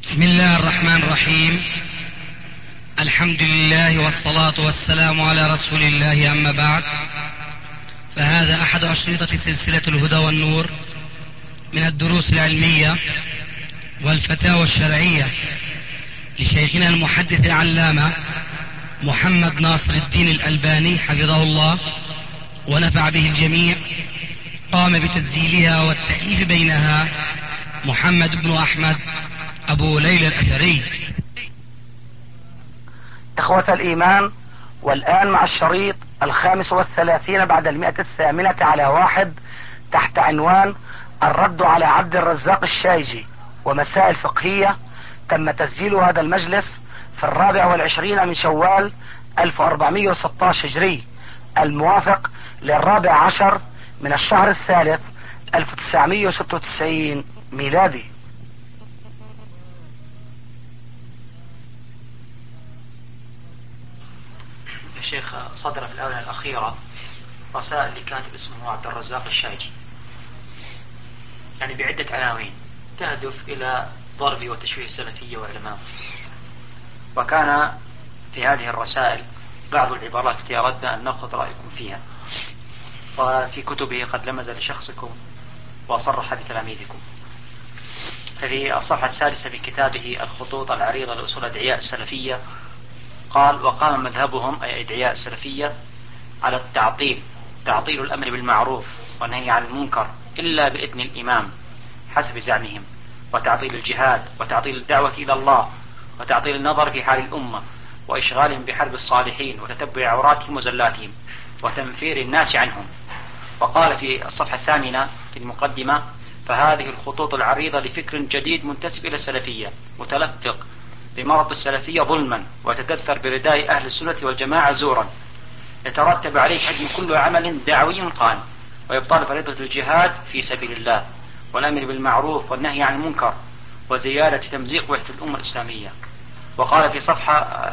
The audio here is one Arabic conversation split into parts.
بسم الله الرحمن الرحيم. الحمد لله والصلاة والسلام على رسول الله، أما بعد، فهذا أحد أشرطة سلسلة الهدى والنور من الدروس العلمية والفتاوى الشرعية لشيخنا المحدث العلامة محمد ناصر الدين الألباني حفظه الله ونفع به الجميع. قام بتسجيلها والتأليف بينها محمد بن أحمد أبو ليلى الأثري. إخوة الإيمان، والآن مع الشريط 35 بعد 108 على 1 تحت عنوان الرد على عبد الرزاق الشايجي ومسائل فقهية. تم تسجيل هذا المجلس في 24 من شوال 1416 هجري، الموافق 14 من الشهر الثالث 1996 ميلادي. الشيخ صدر في الآونة الأخيرة رسائل لكاتب اسمه عبد الرزاق الشايجي، يعني بعدة عناوين تهدف إلى ضرب وتشويه السلفية وعلماء. وكان في هذه الرسائل بعض العبارات التي أردنا أن نأخذ رأيكم فيها، وفي كتبه قد لمز لشخصكم وصرح بتلاميذكم. ففي الصفحة السادسة في كتابه الخطوط العريضة لأصول أدعياء السلفية قال: وقام مذهبهم أي أدعياء السلفية على التعطيل، تعطيل الأمر بالمعروف والنهي عن المنكر إلا بإذن الإمام حسب زعمهم، وتعطيل الجهاد، وتعطيل الدعوة إلى الله، وتعطيل النظر في حال الأمة، وإشغالهم بحرب الصالحين وتتبع عوراتهم وزلاتهم وتنفير الناس عنهم. وقال في الصفحة الثامنة في المقدمة: فهذه الخطوط العريضة لفكر جديد منتسب إلى السلفية، متلفق بمرض السلفية ظلما، ويتدثر برداء أهل السنة والجماعة زورا، يترتب عليه هدم كل عمل دعوي قائم، ويبطل فريضة الجهاد في سبيل الله، والأمر بالمعروف والنهي عن المنكر، وزيادة تمزيق وحدة الأمة الإسلامية. وقال في صفحة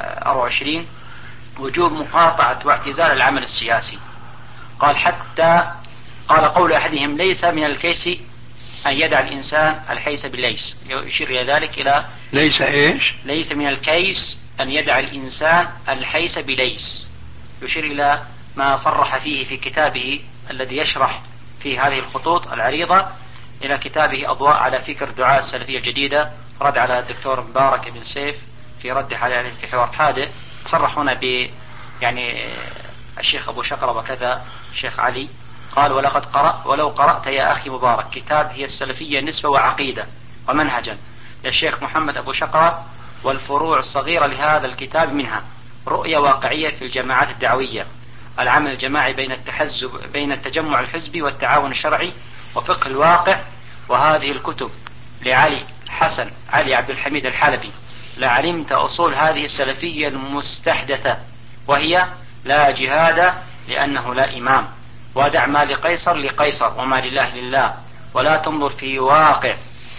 24: وجوب مقاطعة واعتزال العمل السياسي. قال: حتى قال قول أحدهم: ليس من الكيس أن يدع الإنسان الحيس بالليس، يشير إلى ذلك إلى ليس إيش؟ ليس من الكيس أن يدع الإنسان الحيس بليس، يشير إلى ما صرح فيه في كتابه الذي يشرح في هذه الخطوط العريضة إلى كتابه أضواء على فكر دعاة السلفية الجديدة، رد على الدكتور مبارك بن سيف في رد عليه في حوار حادث. صرح هنا يعني الشيخ أبو شقرة وكذا الشيخ علي. قال: ولو قرأت يا أخي مبارك كتاب هي السلفية نسبة وعقيدة ومنهجا للشيخ محمد أبو شقرة، والفروع الصغيرة لهذا الكتاب منها رؤية واقعية في الجماعات الدعوية، العمل الجماعي بين التجمع الحزبي والتعاون الشرعي، وفقه الواقع. وهذه الكتب لعلي حسن علي عبد الحميد الحلبي لعلمت أصول هذه السلفية المستحدثة، وهي: لا جهاد لأنه لا إمام، ودع ما لقيصر لقيصر وما لله لله، ولا تنظر في واقع،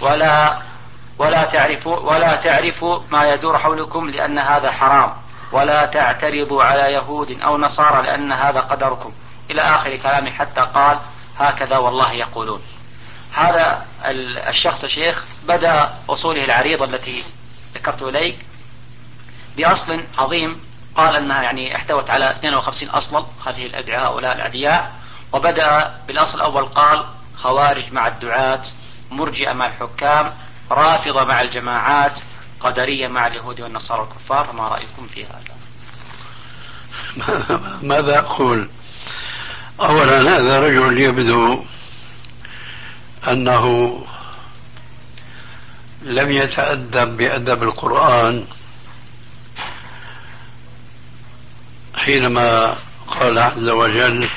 ولا تعرفوا ما يدور حولكم لأن هذا حرام، ولا تعترضوا على يهود أو نصارى لأن هذا قدركم، إلى آخر كلامه، حتى قال: هكذا والله يقولون. هذا الشخص شيخ بدأ أصوله العريضة التي ذكرت إليك بأصل عظيم، قال أنها يعني احتوت على 52 أصلا هذه الأدعاء هؤلاء الأدعياء. وبدأ بالأصل الأول قال: خوارج مع الدعاة، مرجئة مع الحكام، رافضة مع الجماعات، قدرية مع اليهود والنصارى والكفار. ما رأيكم في هذا؟ ماذا أقول؟ أولا، هذا رجل يبدو أنه لم يتأدب بأدب القرآن حينما قال عز وجل: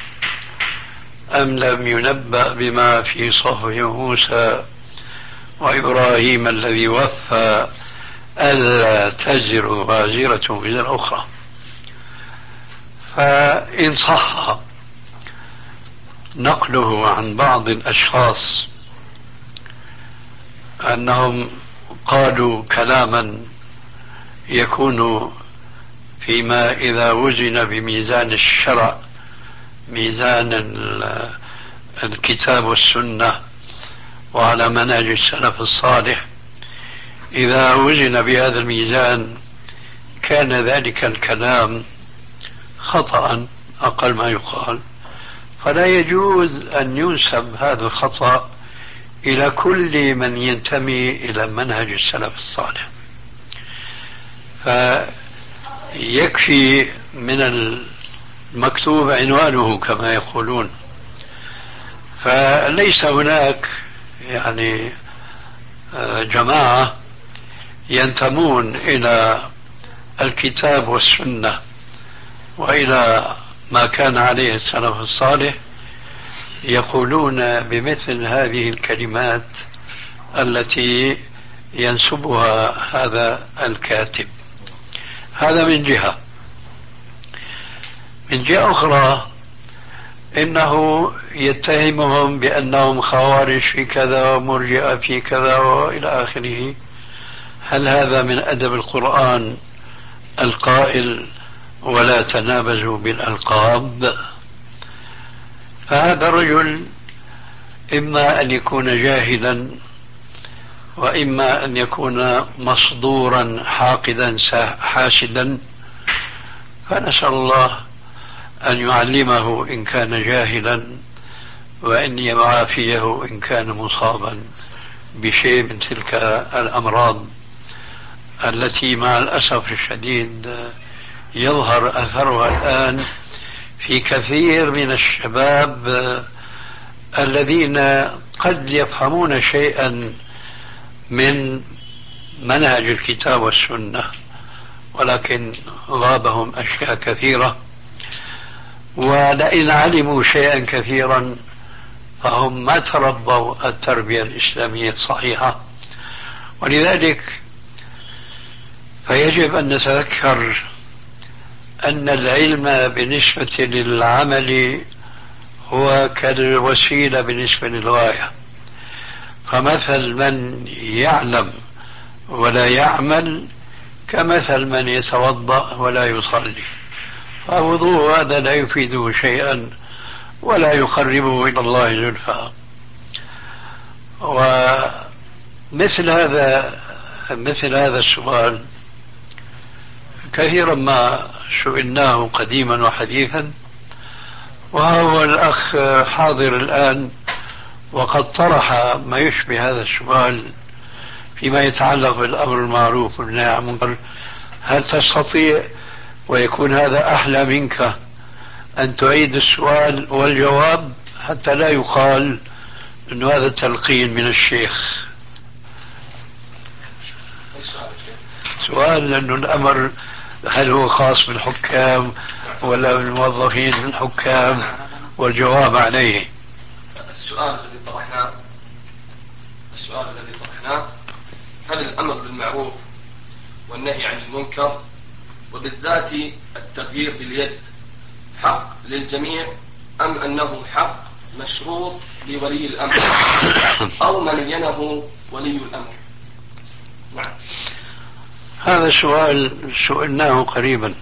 أم لم ينبأ بما في صحف موسى وإبراهيم الذي وفى ألا تزر وازرة وزر أخرى. فإن صح نقله عن بعض الأشخاص أنهم قالوا كلاما يكون فيما إذا وزن بميزان الشرع، ميزان الكتاب والسنة وعلى منهج السلف الصالح، إذا وزن بهذا الميزان كان ذلك الكلام خطأ أقل ما يقال، فلا يجوز أن ينسب هذا الخطأ إلى كل من ينتمي إلى منهج السلف الصالح. فيكفي من المكتوب عنوانه كما يقولون. فليس هناك يعني جماعة ينتمون إلى الكتاب والسنة وإلى ما كان عليه السلف الصالح يقولون بمثل هذه الكلمات التي ينسبها هذا الكاتب. هذا من جهة. من جهة أخرى إنه يتهمهم بأنهم خوارج في كذا ومرجئة في كذا وإلى آخره. هل هذا من أدب القرآن القائل ولا تنابزوا بالألقاب؟ فهذا الرجل إما أن يكون جاهلا وإما أن يكون مصدورا حاقدا حاسدا، فنسأل الله أن يعلمه إن كان جاهلا وأن يعافيه إن كان مصابا بشيء من تلك الأمراض التي مع الأسف الشديد يظهر أثرها الآن في كثير من الشباب الذين قد يفهمون شيئا من منهج الكتاب والسنة ولكن غابهم أشياء كثيرة، ولئن علموا شيئا كثيرا فهم ما تربوا التربية الإسلامية الصحيحة. ولذلك فيجب أن نتذكر أن العلم بالنسبة للعمل هو كالوسيلة بالنسبة للغاية. فمثل من يعلم ولا يعمل كمثل من يتوضأ ولا يصلي، فوضوء هذا لا يفيده شيئا ولا يقربه إلى الله زلفى. ومثل هذا السؤال كثيرا ما سئلناه قديما وحديثا، وهو الأخ حاضر الآن وقد طرح ما يشبه هذا السؤال فيما يتعلق بالأمر المعروف والنهي عن المنكر. هل تستطيع ويكون هذا أحلى منك أن تعيد السؤال والجواب حتى لا يقال أن هذا التلقين من الشيخ؟ سؤال لأنه الأمر هل هو خاص بالحكام ولا بالموظفين الحكام، والجواب عليه. السؤال الذي طرحناه هل الأمر بالمعروف والنهي عن المنكر وبالذات التغيير باليد حق للجميع أم أنه حق مشروط لولي الأمر أو من ينه ولي الأمر؟ نعم. هذا السؤال سئلناه قريبا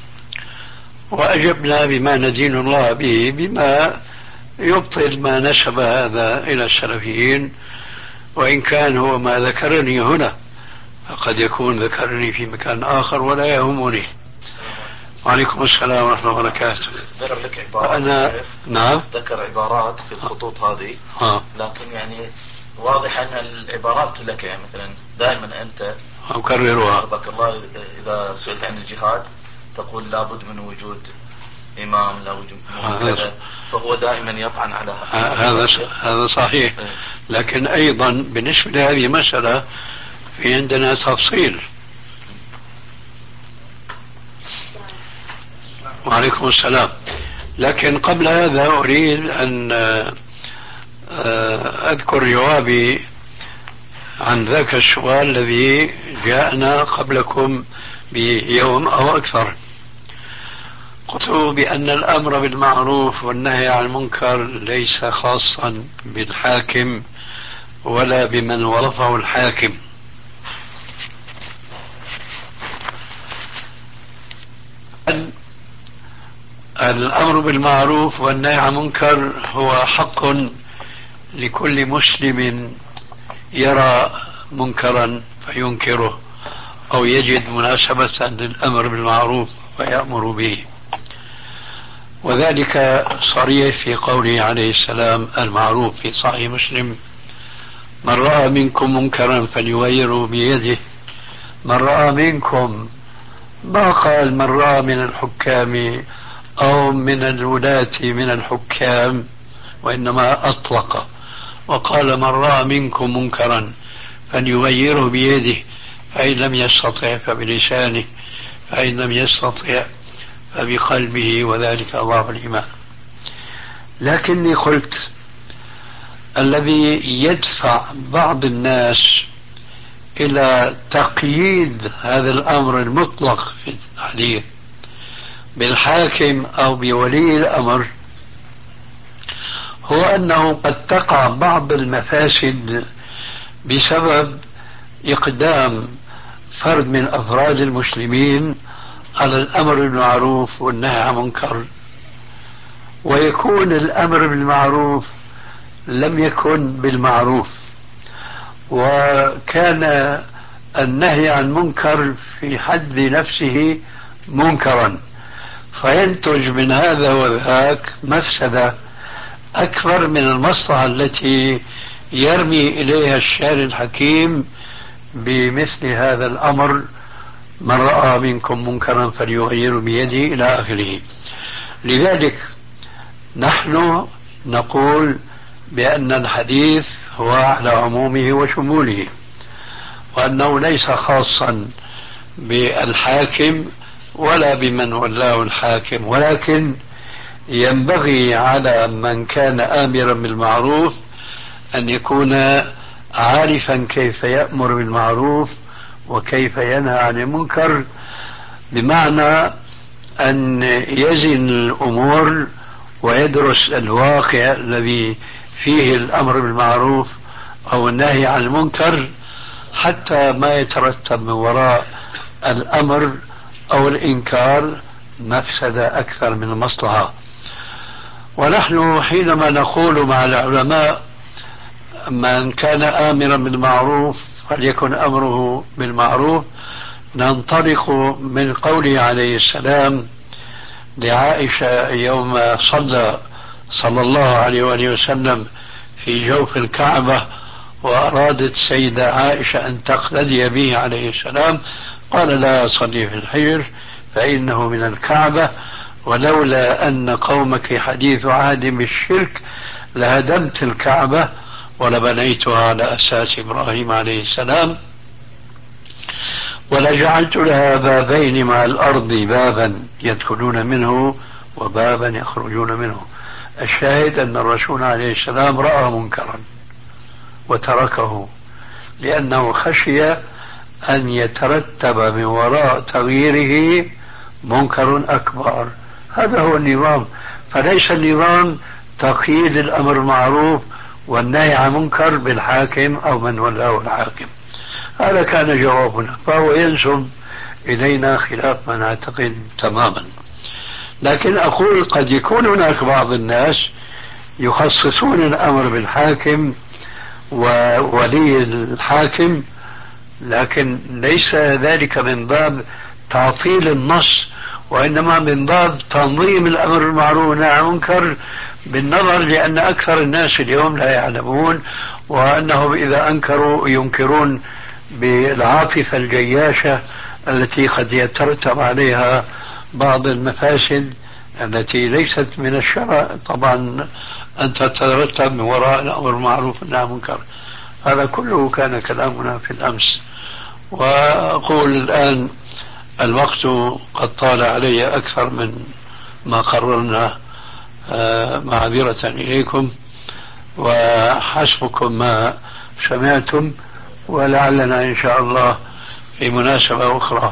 وأجبنا بما ندين الله به، بما يبطل ما نسب هذا إلى السلفيين، وإن كان هو ما ذكرني هنا فقد يكون ذكرني في مكان آخر ولا يهمني. وعليكم السلام ورحمة الله وبركاته. ذكر لك عبارات. أنا نعم ذكر عبارات في الخطوط هذه لكن يعني واضح أن العبارات لك، يعني مثلا دائما أنت أكررها رضاك الله إذا سئلت عن الجهاد تقول لابد من وجود إمام، لا وجود كذا، فهو دائما يطعن على هذا صحيح. لكن أيضا بالنسبة لهذه المسألة في عندنا تفصيل. وعليكم السلام. لكن قبل هذا أريد أن أذكر جوابي عن ذاك السؤال الذي جاءنا قبلكم بيوم أو أكثر. قلت بأن الأمر بالمعروف والنهي عن المنكر ليس خاصا بالحاكم ولا بمن وظفه الحاكم، الأمر بالمعروف والنهي عن المنكر هو حق لكل مسلم يرى منكرا فينكره أو يجد مناسبة للأمر بالمعروف ويأمر به. وذلك صريح في قوله عليه السلام المعروف في صحيح مسلم: من رأى منكم منكرا فليغيره بيده. من رأى منكم، ما قال من رأى من الحكام أو من الولاة من الحكام، وإنما أطلق وقال من رأى منكم منكرا فليغيره بيده، فإن لم يستطع فبلسانه، فإن لم يستطع فبقلبه، وذلك أضعف الإيمان. لكني قلت الذي يدفع بعض الناس إلى تقييد هذا الأمر المطلق في الحديث بالحاكم أو بولي الأمر هو أنه قد تقع بعض المفاسد بسبب إقدام فرد من أفراد المسلمين على الأمر بالمعروف والنهي عن المنكر، ويكون الأمر بالمعروف لم يكن بالمعروف، وكان النهي عن المنكر في حد نفسه منكرا، فينتج من هذا وذاك مفسدة أكبر من المصلحة التي يرمي إليها الشارع الحكيم بمثل هذا الأمر: من رأى منكم منكرا فليغيره بيده، إلى آخره. لذلك نحن نقول بأن الحديث هو على عمومه وشموله، وأنه ليس خاصا بالحاكم ولا بمن ولاه الحاكم، ولكن ينبغي على من كان آمرا بالمعروف أن يكون عارفا كيف يأمر بالمعروف وكيف ينهى عن المنكر، بمعنى أن يزن الأمور ويدرس الواقع الذي فيه الأمر بالمعروف أو النهي عن المنكر، حتى ما يترتب من وراء الأمر أو الإنكار مفسدة أكثر من المصلحة. ونحن حينما نقول مع العلماء من كان آمرا بالمعروف فليكن أمره بالمعروف، ننطلق من قوله عليه السلام لعائشة يوم صلى الله عليه وآله وسلم في جوف الكعبة، وأرادت سيدة عائشة أن تقتدي به عليه السلام، قال لا صلي في الحجر فإنه من الكعبة، ولولا أن قومك حديث عهد بالشرك لهدمت الكعبة ولبنيتها على أساس إبراهيم عليه السلام، ولجعلت لها بابين مع الأرض، بابا يدخلون منه وبابا يخرجون منه. الشاهد أن الرسول عليه السلام رأى منكرا وتركه لأنه خشي أن يترتب من وراء تغييره منكر أكبر. هذا هو النظام، فليس النظام تقييد الأمر المعروف والنهي عن منكر بالحاكم أو من ولاه الحاكم. هذا كان جوابنا، فهو ينسب إلينا خلاف ما نعتقد تماما. لكن أقول قد يكون هناك بعض الناس يخصصون الأمر بالحاكم وولي الحاكم، لكن ليس ذلك من باب تعطيل النص، وإنما من باب تنظيم الأمر بالمعروف والنهي عن المنكر، بالنظر لأن أكثر الناس اليوم لا يعلمون، وأنهم إذا أنكروا ينكرون بالعاطفة الجياشة التي قد يترتب عليها بعض المفاسد التي ليست من الشرع طبعا أن تترتب من وراء الأمر المعروف والنهي عن المنكر. هذا كله كان كلامنا في الأمس. وأقول الآن الوقت قد طال علي أكثر من ما قررنا، معذرة إليكم، وحسبكم ما سمعتم، ولعلنا إن شاء الله في مناسبة أخرى.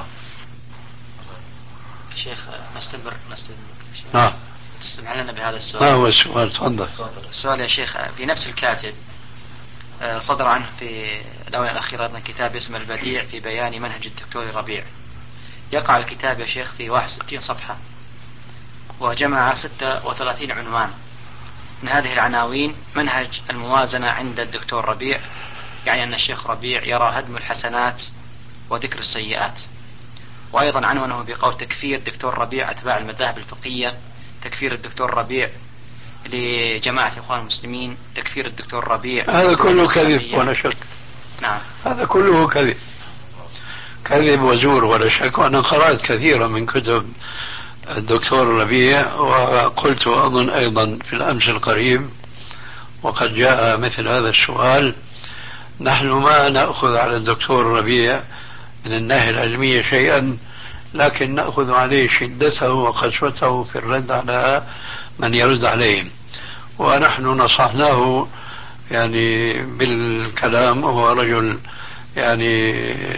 شيخ نستمر نعم. تسمح لنا بهذا السؤال؟ ما هو السؤال؟ تفضل. السؤال يا شيخ في نفس الكاتب صدر عنه في الآونة الأخيرة أيضا كتاب اسمه البديع في بيان منهج الدكتور ربيع. يقع الكتاب يا شيخ في 61 صفحة، وجمع 36 عنوان. من هذه العناوين منهج الموازنة عند الدكتور ربيع، يعني أن الشيخ ربيع يرى هدم الحسنات وذكر السيئات. وأيضا عنونه بقول تكفير الدكتور ربيع أتباع المذاهب الفقهية، تكفير الدكتور ربيع لجماعة الإخوان المسلمين، تكفير الدكتور ربيع. هذا كله كذب ولا شك. نعم، هذا كله كذب، كذب وزور ولا شك. وأنا قرأت كثيرا من كتب الدكتور ربيع، وقلت أظن أيضا في الأمس القريب وقد جاء مثل هذا السؤال: نحن ما نأخذ على الدكتور ربيع من الناحية العلمية شيئا، لكن نأخذ عليه شدته وقسوته في الرد على من يرد عليهم. ونحن نصحناه يعني بالكلام، وهو رجل يعني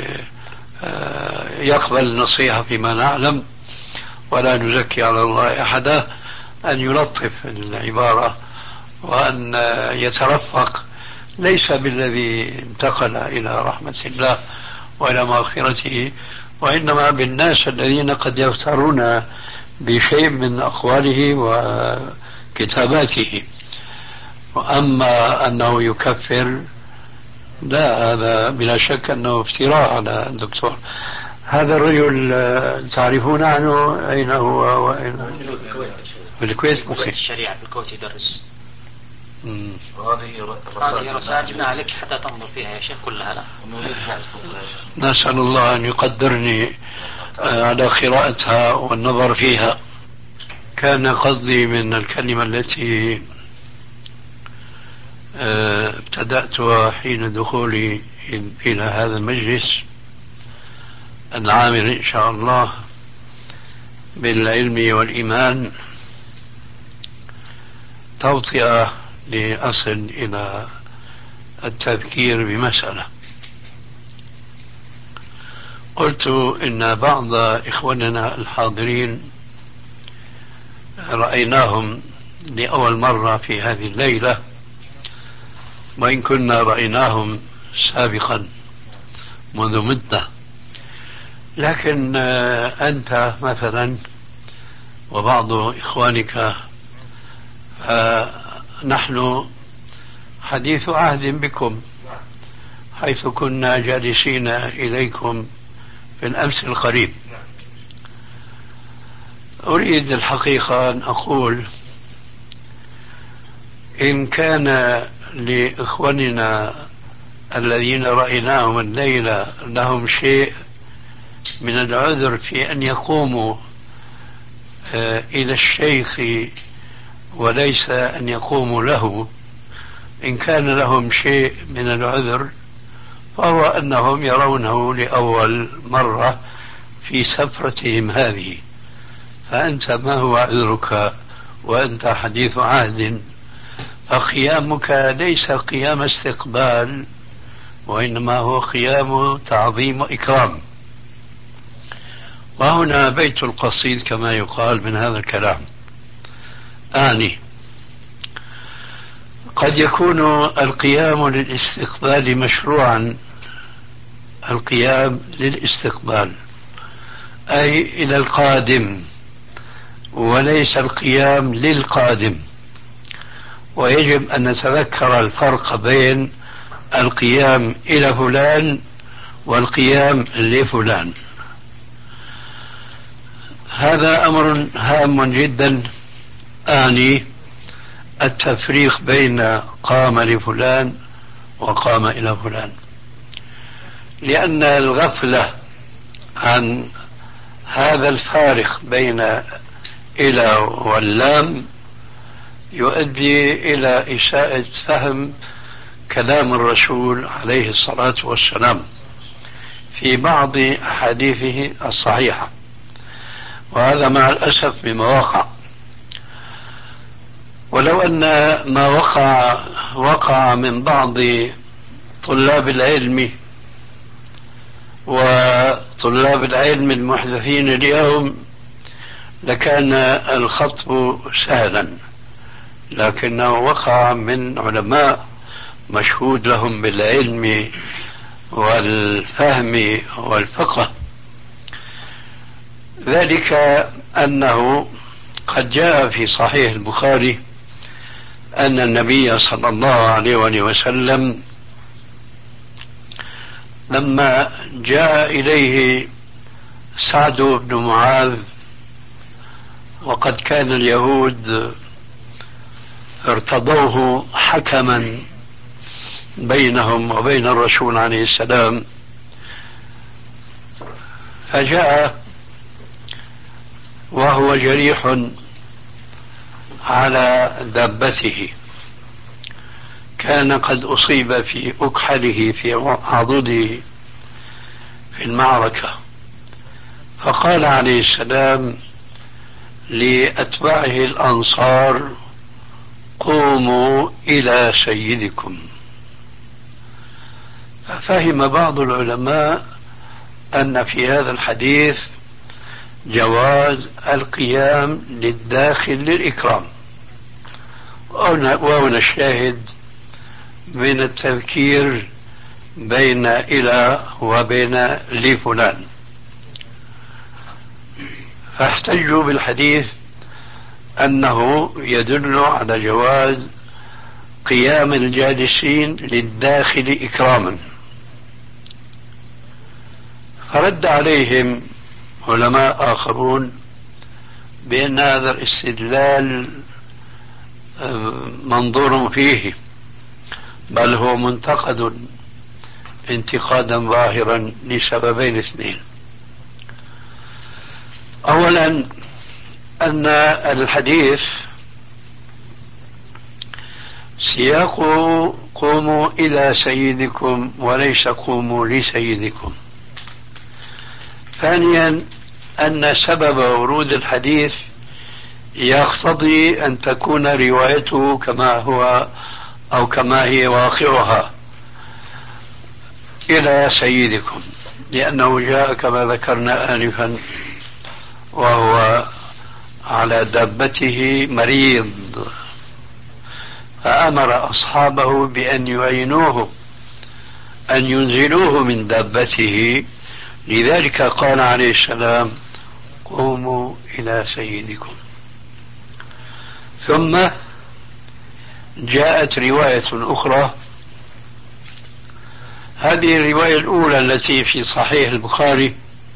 يقبل النصيحة فيما نعلم، ولا نزكي على الله أحدا، أن يلطف العبارة وأن يترفق، ليس بالذي انتقل إلى رحمة الله وإلى مغفرته، وإنما بالناس الذين قد يغترون بشيء من أقواله وكتاباته. وأما أنه يكفر، لا، هذا بلا شك أنه افتراء على الدكتور. هذا الرجل تعرفون عنه أين هو وأين؟ في الكويت. مخيف الشريعة في الكويت يدرس. وهذه رسائل جبناها لك حتى تنظر فيها يا شيخ كلها. نسأل الله أن يقدرني على قراءتها والنظر فيها. كان قصدي من الكلمة التي ابتدأتها حين دخولي إلى هذا المجلس العامل إن شاء الله بالعلم والإيمان، توطئة لأصل إلى التذكير بمسألة. قلت إن بعض إخواننا الحاضرين رأيناهم لأول مرة في هذه الليلة، وإن كنا رأيناهم سابقا منذ مدة، لكن أنت مثلا وبعض إخوانك نحن حديث عهد بكم، حيث كنا جالسين إليكم في الأمس القريب. أريد الحقيقة أن أقول إن كان لإخواننا الذين رأيناهم الليلة لهم شيء من العذر في أن يقوموا إلى الشيخ وليس أن يقوموا له، إن كان لهم شيء من العذر فهو أنهم يرونه لأول مرة في سفرتهم هذه. فأنت ما هو عذرك وأنت حديث عهد؟ فقيامك ليس قيام استقبال، وإنما هو قيام تعظيم وإكرام. وهنا بيت القصيد كما يقال من هذا الكلام. قد يكون القيام للاستقبال مشروعا، القيام للاستقبال أي إلى القادم، وليس القيام للقادم. ويجب أن نتذكر الفرق بين القيام إلى فلان والقيام لفلان. هذا أمر هام جدا، التفريق بين قام لفلان وقام إلى فلان، لأن الغفلة عن هذا الفارق بين إلى واللام يؤدي إلى إساءة فهم كلام الرسول عليه الصلاة والسلام في بعض أحاديثه الصحيحة، وهذا مع الأسف بما وقع. ولو أن ما وقع من بعض طلاب العلم وطلاب العلم المحدثين اليوم لكان الخطب سهلا، لكنه وقع من علماء مشهود لهم بالعلم والفهم والفقه. ذلك أنه قد جاء في صحيح البخاري أن النبي صلى الله عليه وسلم لما جاء إليه سعد بن معاذ وقد كان اليهود ارتضوه حكما بينهم وبين الرسول عليه السلام، فجاء وهو جريح على دابته، كان قد أصيب في أكحله في عضده في المعركة، فقال عليه السلام لأتباعه الأنصار: قوموا إلى سيدكم. ففهم بعض العلماء أن في هذا الحديث جواز القيام للداخل للإكرام، وهنا الشاهد من التذكير بين إلى وبين لفلان، فاحتجوا بالحديث أنه يدل على جواز قيام الجالسين للداخل إكراما. فرد عليهم علماء آخرون بأن هذا الاستدلال منظور فيه، بل هو منتقد انتقادا ظاهرا لسببين اثنين. أولا أن الحديث سياقه قوموا إلى سيدكم وليس قوموا لسيدكم. ثانيا أن سبب ورود الحديث يقتضي أن تكون روايته كما هو أو كما هي واقعها إلى سيدكم، لأنه جاء كما ذكرنا آنفا وهو على دابته مريض، فأمر أصحابه بأن يعينوه أن ينزلوه من دابته، لذلك قال عليه السلام: قوموا إلى سيدكم. ثم جاءت رواية أخرى، هذه الرواية الأولى التي في صحيح البخاري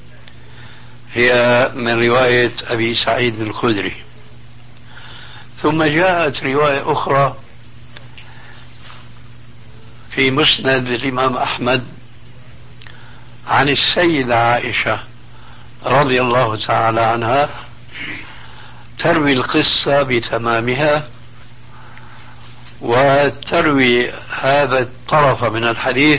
هي من رواية أبي سعيد الخدري، ثم جاءت رواية أخرى في مسند الإمام أحمد عن السيدة عائشة رضي الله تعالى عنها، تروي القصة بتمامها وتروي هذا الطرف من الحديث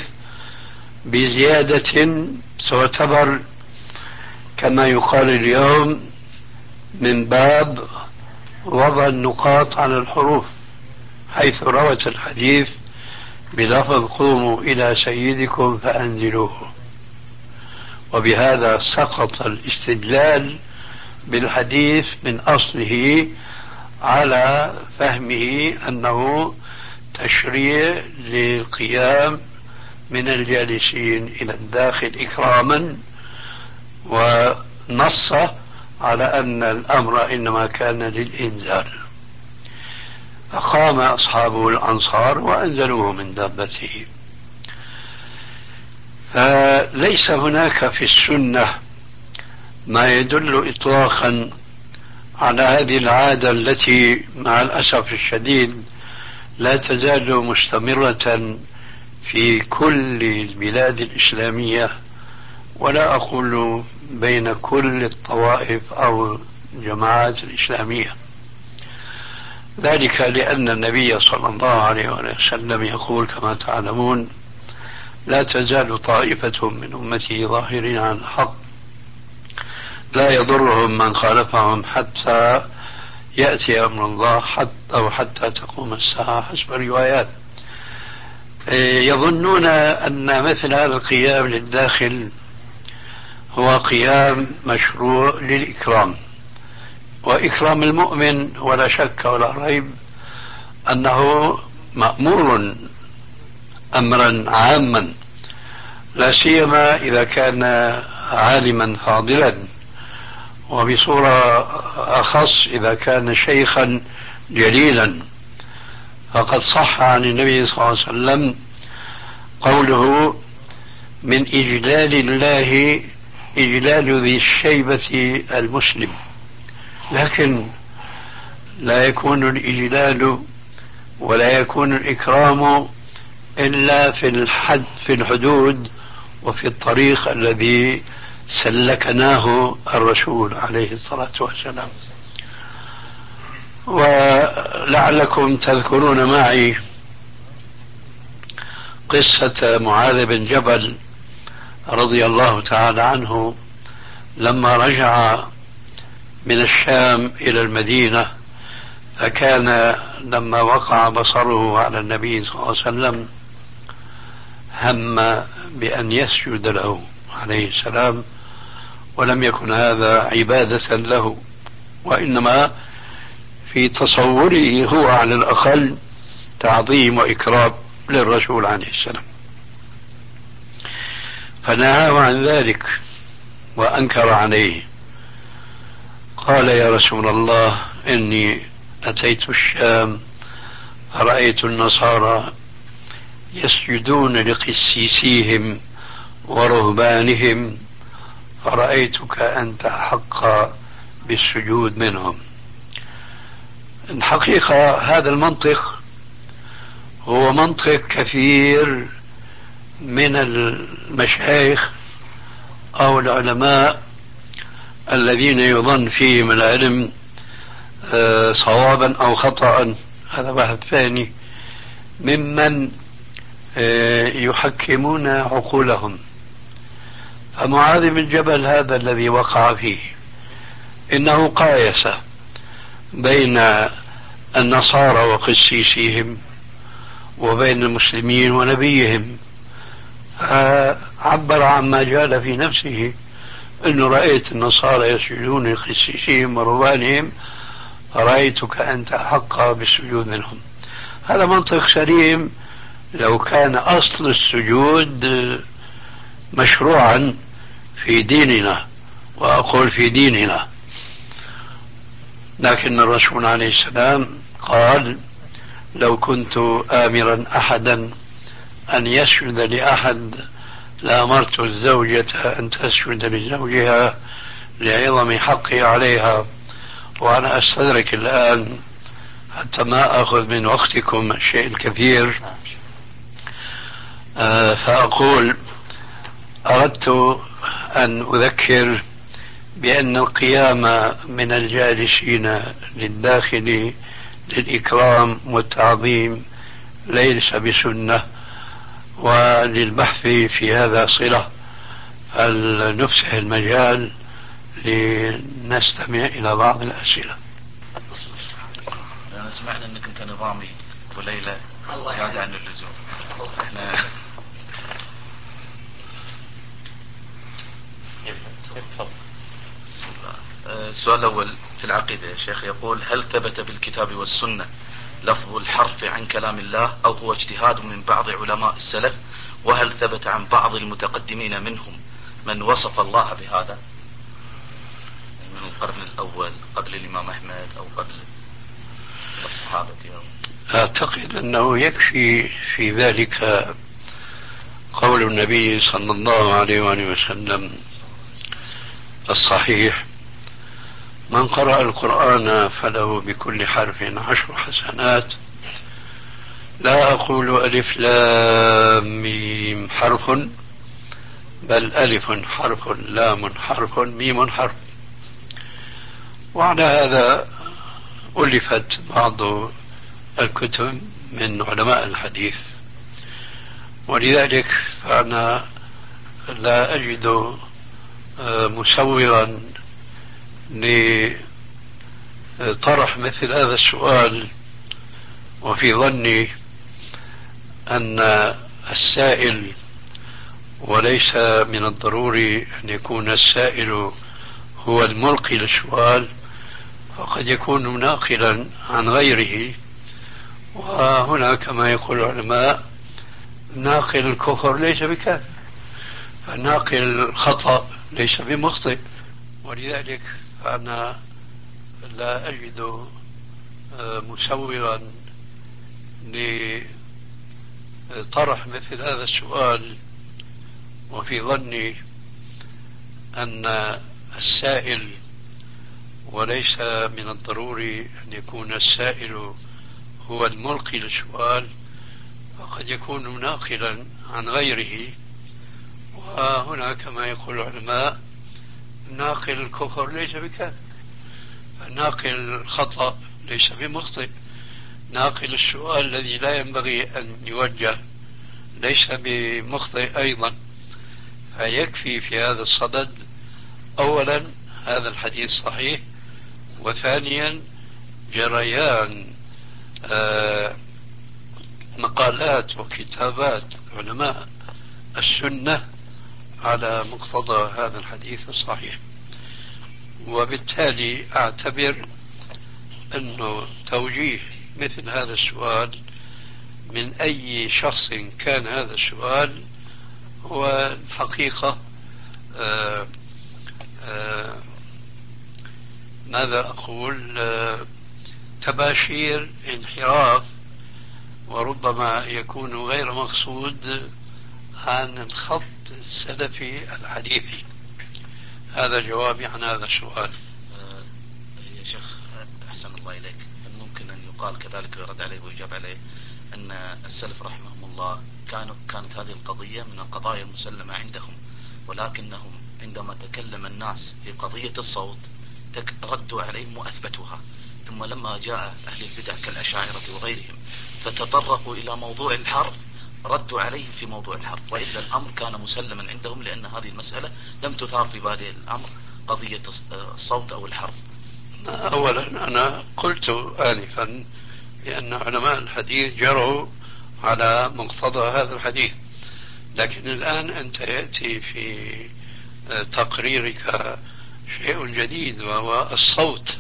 بزيادة تعتبر كما يقال اليوم من باب وضع النقاط على الحروف، حيث روت الحديث بلفظ قوموا إلى سيدكم فأنزلوه، وبهذا سقط الاستدلال بالحديث من أصله على فهمه أنه تشريع للقيام من الجالسين إلى الداخل إكراما، ونص على أن الأمر إنما كان للإنزال، فقام أصحابه الأنصار وأنزلوه من دابته. فليس هناك في السنة ما يدل إطلاقا على هذه العادة التي مع الأسف الشديد لا تزال مستمرة في كل البلاد الإسلامية، ولا أقول بين كل الطوائف أو الجماعات الإسلامية، ذلك لأن النبي صلى الله عليه وسلم يقول كما تعلمون: لا تزال طائفة من أمتي ظاهرين على الحق لا يضرهم من خالفهم حتى يأتي أمر الله حتى تقوم الساعة، حسب الروايات. يظنون أن مثل هذا القيام للداخل هو قيام مشروع للإكرام، وإكرام المؤمن ولا شك ولا ريب أنه مأمور أمرا عاما، لا سيما إذا كان عالما فاضلا، وبصورة أخص إذا كان شيخا جليلا. فقد صح عن النبي صلى الله عليه وسلم قوله: من إجلال الله إجلال ذي الشيبة المسلم، لكن لا يكون الإجلال ولا يكون الإكرام إلا في الحدود وفي الطريق الذي سلكناه الرسول عليه الصلاة والسلام. ولعلكم تذكرون معي قصة معاذ بن جبل رضي الله تعالى عنه لما رجع من الشام إلى المدينة، فكان لما وقع بصره على النبي صلى الله عليه وسلم هم بأن يسجد له عليه السلام، ولم يكن هذا عبادة له، وإنما في تصوره هو على الأقل تعظيم وإكرام للرسول عليه السلام، فنهاه عن ذلك وأنكر عليه. قال: يا رسول الله، إني أتيت الشام فرأيت النصارى يسجدون لقسيسيهم ورهبانهم، فرأيتك أنت أحق بالسجود منهم. الحقيقة هذا المنطق هو منطق كثير من المشايخ أو العلماء الذين يظن فيهم العلم صوابا أو خطأ، هذا واحد ثاني، ممن يحكمون عقولهم. فمعاذ بن جبل هذا الذي وقع فيه إنه قايس بين النصارى وقسيسيهم وبين المسلمين ونبيهم، عبر عما جال في نفسه، إنه رأيت النصارى يسجدون لقسيسيهم ورهبانهم فرأيتك أنت أحق بالسجود منهم. هذا منطق سليم لو كان أصل السجود مشروعا في ديننا، وأقول في ديننا، لكن الرسول عليه السلام قال: لو كنت آمرا أحدا أن يسجد لأحد لأمرت الزوجة أن تسجد لزوجها لعظم حقه عليها. وأنا أستدرك الآن حتى ما أخذ من وقتكم الشيء الكثير، فأقول: أردت أن أذكر بأن القيام من الجالسين للداخل للإكرام والتعظيم ليس بسنة، وللبحث في هذا صلة، فلنفسح المجال لنستمع إلى بعض الأسئلة. أنا سمعنا أنك أنت نظامي وليلة زيادة عن اللزوم. بسم الله. السؤال الأول في العقيدة يا شيخ، يقول: هل ثبت بالكتاب والسنة لفظ الحرف عن كلام الله أو هو اجتهاد من بعض علماء السلف؟ وهل ثبت عن بعض المتقدمين منهم من وصف الله بهذا من القرن الأول قبل الإمام أحمد أو قبل الصحابة؟ أعتقد أنه يكفي في ذلك قول النبي صلى الله عليه وآله وسلم الصحيح: من قرأ القرآن فله بكل حرف 10 حسنات. لا أقول ألف لام ميم حرف، بل ألف حرف لام حرف ميم حرف. وعلى هذا ألفت بعض الكتب من علماء الحديث، ولذلك فأنا لا أجد مسوغا لطرح مثل هذا السؤال، وفي ظني أن السائل، وليس من الضروري أن يكون السائل هو الملقي للسؤال، فقد يكون مناقلا عن غيره، وهنا كما يقول العلماء: ناقل الكفر ليس بكافر، فناقل الخطأ ليس بمخطئ. ولذلك فأنا لا أجد مسوغا لطرح مثل هذا السؤال، وفي ظني أن السائل، وليس من الضروري أن يكون السائل هو الملقي للسؤال، فقد يكون ناقلا عن غيره. وهنا كما يقول العلماء ناقل الكفر ليس بكافر، ناقل الخطأ ليس بمخطئ، ناقل السؤال الذي لا ينبغي أن يوجه ليس بمخطئ أيضا. فيكفي في هذا الصدد أولا هذا الحديث صحيح، وثانيا جريان مقالات وكتابات علماء السنة على مقتضى هذا الحديث الصحيح. وبالتالي أعتبر أنه توجيه مثل هذا السؤال من أي شخص كان هذا السؤال هو الحقيقة ماذا أقول تباشير انحراف، وربما يكون غير مقصود عن الخط السلفي الحديثي. هذا جوابي عن هذا السؤال. يا شيخ أحسن الله إليك، ممكن أن يقال كذلك ويرد عليه ويجاب عليه أن السلف رحمهم الله كانت هذه القضية من القضايا المسلمة عندهم، ولكنهم عندما تكلم الناس في قضية الصوت ردوا عليهم وأثبتوها، ثم لما جاء أهل البدع كالأشاعرة وغيرهم فتطرقوا إلى موضوع الحرف ردوا عليهم في موضوع الحرف، وإلا الأمر كان مسلما عندهم، لأن هذه المسألة لم تثار في بادئ الأمر قضية الصوت أو الحرف. أولا أنا قلت آنفا بأن علماء الحديث جروا على مقتضى هذا الحديث، لكن الآن أنت يأتي في تقريرك شيء جديد وهو الصوت.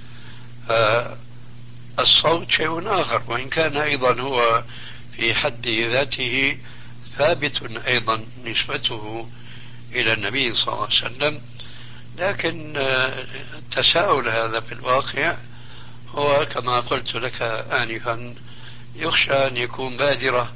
الصوت شيء آخر، وإن كان أيضا هو في حد ذاته ثابت أيضا نسبته إلى النبي صلى الله عليه وسلم، لكن التساؤل هذا في الواقع هو كما قلت لك آنفا يخشى أن يكون بادرة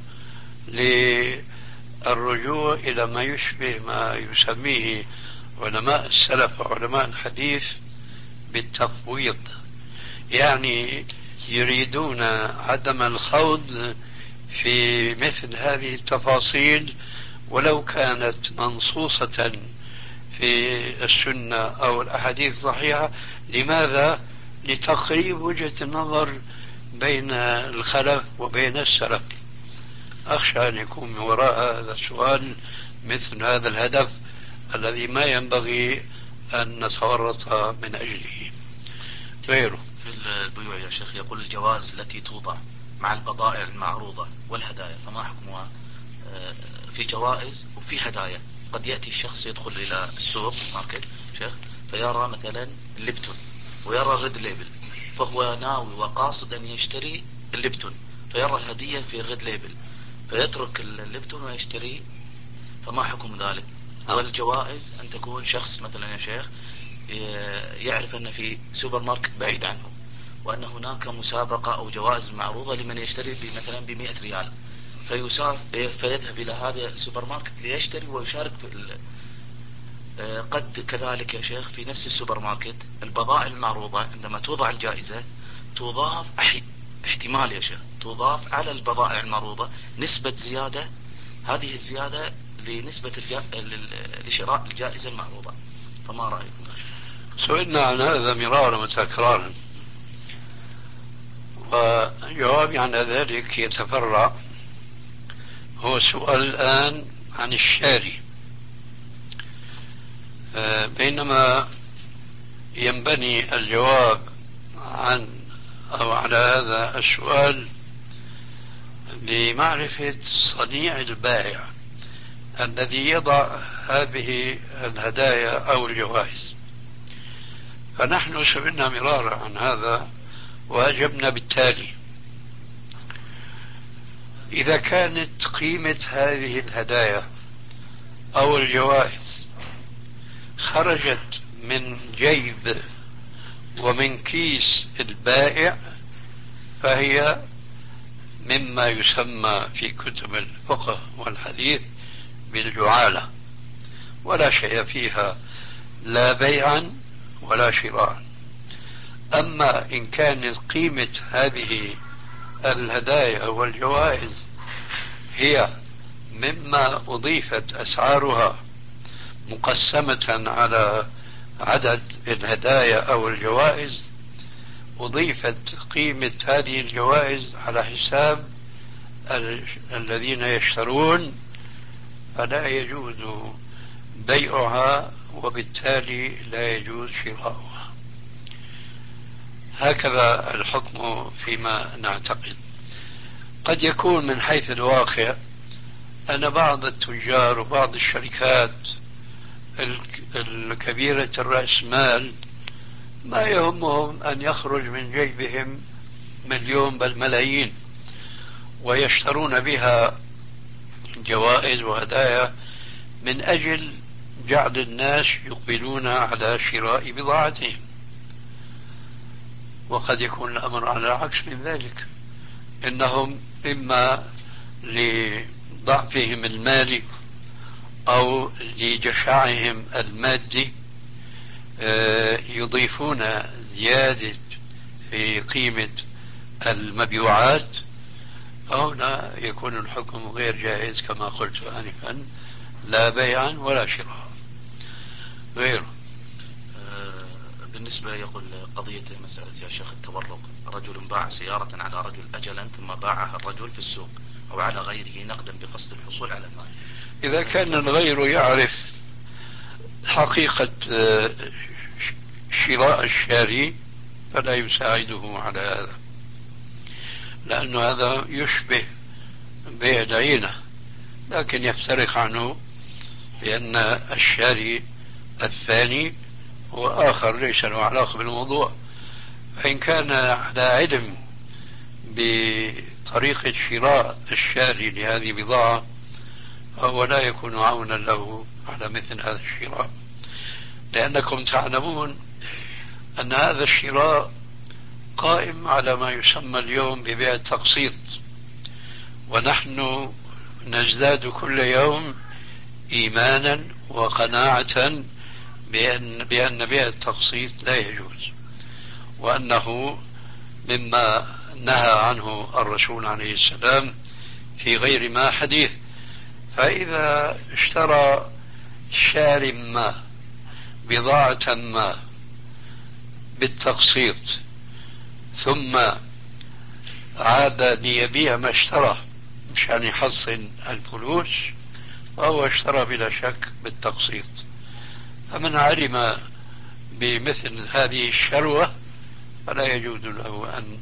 للرجوع إلى ما يشبه ما يسميه علماء السلف وعلماء الحديث بالتفويض، يعني يريدون عدم الخوض في مثل هذه التفاصيل ولو كانت منصوصة في السنة أو الأحاديث الصحيحة. لماذا؟ لتقريب وجهة النظر بين الخلف وبين السلف. أخشى أن يكون من وراء هذا السؤال مثل هذا الهدف الذي ما ينبغي أن نتورط من أجله. غيره في البيوع يا شيخ يقول الجواز التي توضع مع البضائع المعروضة والهدايا، فما حكمها؟ في جوائز وفي هدايا. قد يأتي الشخص يدخل إلى السوق ماركت شيخ فيرى مثلا الليبتون ويرى الريد ليبل، فهو ناوي وقاصد أن يشتري الليبتون، فيرى الهدية في الريد ليبل فيترك الليبتون ويشتري، فما حكم ذلك؟ والجوائز أن تكون شخص مثلا يا شيخ يعرف أن في سوبر ماركت بعيد عنه وأن هناك مسابقة أو جوائز معروضة لمن يشتري مثلا ب100 ريال، فيذهب إلى هذا السوبر ماركت ليشتري ويشارك في قد كذلك يا شيخ في نفس السوبر ماركت البضائع المعروضة عندما توضع الجائزة تضاف احتمال يا شيخ تضاف على البضائع المعروضة نسبة زيادة، هذه الزيادة لنسبة لشراء الجائزة المعروضة، فما رأيكم؟ سئلنا عن هذا مرارا وتكرارا، وجوابي عن ذلك يتفرع. هو السؤال الآن عن الشاري، بينما ينبني الجواب عن أو على هذا السؤال لمعرفة صنيع البائع الذي يضع هذه الهدايا أو الجوائز. فنحن سئلنا مرارا عن هذا وأجبنا بالتالي: إذا كانت قيمة هذه الهدايا أو الجوائز خرجت من جيب ومن كيس البائع فهي مما يسمى في كتب الفقه والحديث بالجعالة، ولا شيء فيها لا بيعا ولا شراء. أما إن كانت قيمة هذه الهدايا والجوائز هي مما أضيفت أسعارها مقسمة على عدد الهدايا أو الجوائز، أضيفت قيمة هذه الجوائز على حساب الذين يشترون، فلا يجوز بيعها وبالتالي لا يجوز شراؤها. هكذا الحكم فيما نعتقد. قد يكون من حيث الواقع أن بعض التجار وبعض الشركات الكبيرة الرأس مال ما يهمهم أن يخرج من جيبهم مليون بل ملايين، ويشترون بها جوائز وهدايا من أجل جعل الناس يقبلون على شراء بضاعتهم. وقد يكون الأمر على العكس من ذلك، إنهم إما لضعفهم المالي أو لجشعهم المادي يضيفون زيادة في قيمة المبيوعات، فهنا يكون الحكم غير جائز كما قلت آنفا، لا بيعا ولا شراء غيره. بالنسبة يقول قضية مسألة يا شيخ التورق، رجل باع سيارة على رجل أجلا ثم باعها الرجل في السوق أو على غيره نقدا بقصد الحصول على المال. إذا كان الغير يعرف حقيقة شراء الشاري فلا يساعده على هذا، لأن هذا يشبه بيع العينة، لكن يفترق عنه بأن الشاري الثاني هو آخر ليس له علاقة بالموضوع. فإن كان على علم بطريقة شراء الشاري لهذه البضاعة فهو لا يكون عونا له على مثل هذا الشراء، لأنكم تعلمون أن هذا الشراء قائم على ما يسمى اليوم ببيع التقسيط، ونحن نزداد كل يوم إيمانا وقناعة بأن بيع التقسيط لا يجوز، وأنه مما نهى عنه الرسول عليه السلام في غير ما حديث. فإذا اشترى شارٍ ما بضاعة ما بالتقسيط ثم عاد ليبيع ما اشترى مشان يحصل الفلوس، فهو اشترى بلا شك بالتقسيط. فمن علم بمثل هذه الشروة فلا يجوز له أن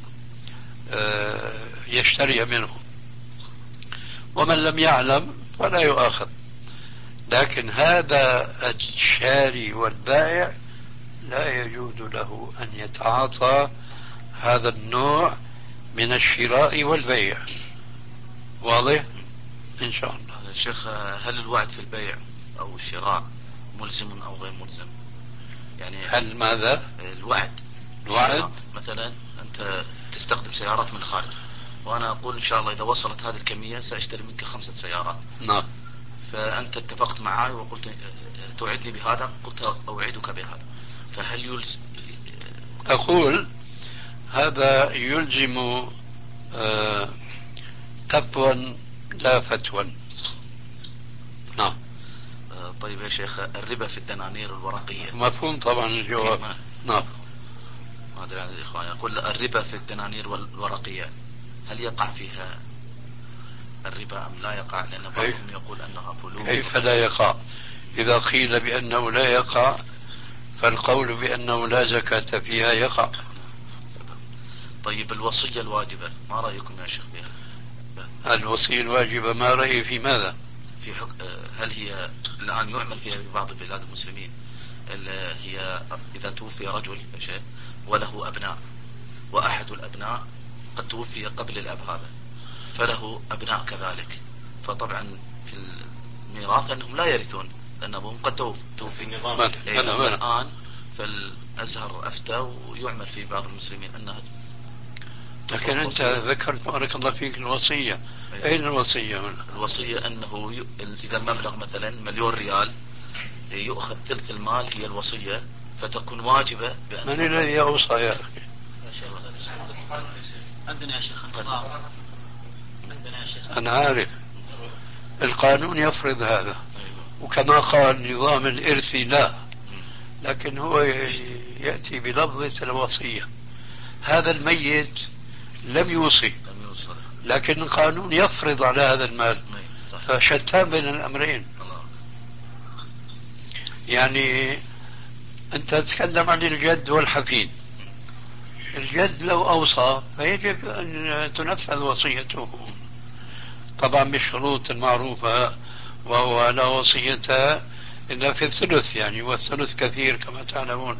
يشتري منه، ومن لم يعلم فلا يؤاخذ. لكن هذا الشاري والبائع لا يجوز له أن يتعاطى هذا النوع من الشراء والبيع. واضح؟ إن شاء الله. شيخ، هل الوعد في البيع أو الشراء ملزم أو غير ملزم؟ يعني هل ماذا؟ الوعد مثلا أنت تستخدم سيارات من الخارج، وأنا أقول إن شاء الله إذا وصلت هذه الكمية سأشتري منك 5 سيارات. نعم. فأنت اتفقت معي وقلت توعدني بهذا، قلت أوعدك بهذا، فهل يلزم؟ أقول هذا يلزم تقوى لا فتوى. نعم. طيب يا شيخ، الربا في الدنانير الورقية مفهوم طبعا الجواب. نعم. ما أدري عن الإخوان، يقول الربا في الدنانير الورقية هل يقع فيها الربا أم لا يقع؟ لأن بعضهم يقول أنها فلوس. كيف لا يقع؟ إذا قيل بأنه لا يقع فالقول بأنه لا زكاة فيها يقع. طيب الوصية الواجبة ما رأيكم يا شيخ بها؟ الوصية الواجبة ما رأيي في ماذا؟ في هل هي الآن يعمل فيها في بعض بلاد المسلمين، هي إذا توفي رجل يا شيخ وله أبناء، وأحد الأبناء قد توفي قبل الأب هذا فله أبناء كذلك، فطبعا في الميراث أنهم لا يرثون لأن أبوهم قد توفي. الآن فالأزهر أفتى ويعمل في بعض المسلمين أنها. لكن أنت ذكرت بارك الله فيك الوصية. أين الوصية هنا؟ الوصية أنه إذا المبلغ مثلا 1,000,000 ريال يؤخذ ثلث المال هي الوصية فتكون واجبة من الذي أوصى يا أخي؟ عندنا يا شيخ النظام، عندنا يا شيخ أنا عارف القانون يفرض هذا، وكما قال نظام الإرث لا، لكن هو يأتي بلفظة الوصية. هذا الميت لم يوصي، لكن القانون يفرض على هذا المال، فشتان بين الأمرين. يعني أنت تتكلم عن الجد والحفيد. الجد لو أوصى فيجب أن تنفذ وصيته، طبعا بالشروط المعروفة، وهو لا وصية إلا في الثلث، يعني والثلث كثير كما تعلمون.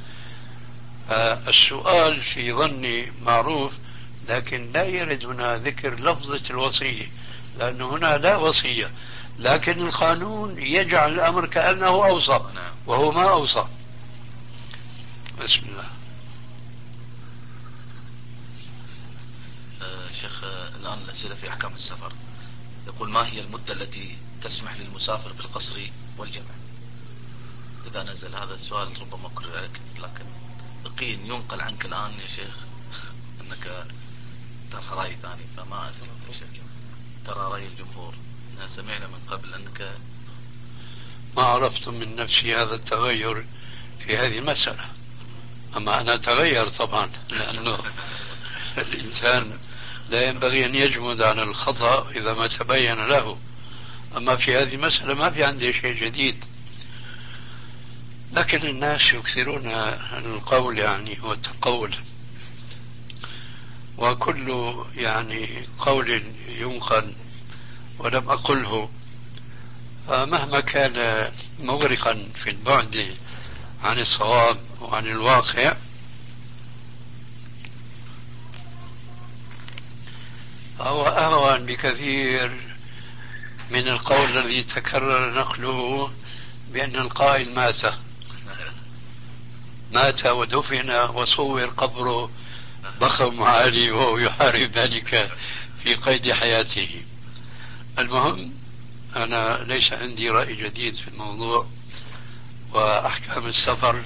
السؤال في ظني معروف، لكن لا يرد هنا ذكر لفظة الوصية، لأن هنا لا وصية، لكن القانون يجعل الأمر كأنه أوصى وهو ما أوصى. بسم الله. شيخ الآن الأسئلة في أحكام السفر. يقول: ما هي المدة التي تسمح للمسافر بالقصر والجمع؟ إذا نزل هذا السؤال ربما كرر عليك، لكن يقين ينقل عنك الآن يا شيخ أنك ترى رأي ثاني، فما أدري يا شيخ، ترى رأي الجمهور. سمعنا من قبل أنك ما عرفت من نفسي هذا التغير في هذه المسألة، أما أنا أتغير طبعا، لأنه الإنسان لا ينبغي أن يجمد على الخطأ إذا ما تبين له. أما في هذه المسألة ما في عندي شيء جديد، لكن الناس يكثرون القول يعني والتقول، وكل يعني قول ينقل ولم أقله، فمهما كان مغرقا في البعد عن الصواب وعن الواقع فهو أهون بكثير من القول الذي تكرر نقله بأن القائل مات ودفن وصور قبره ضخم عالي وهو يحارب ذلك في قيد حياته. المهم أنا ليس عندي رأي جديد في الموضوع، وأحكام السفر